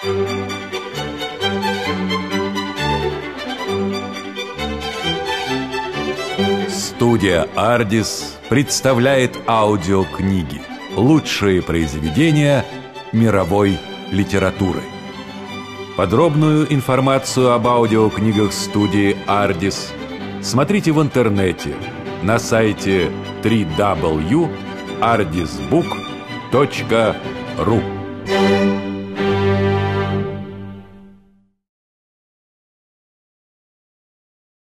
Студия «Ардис» представляет аудиокниги. Лучшие произведения мировой литературы. Подробную информацию об аудиокнигах студии «Ардис» смотрите в интернете на сайте www.ardisbook.ru.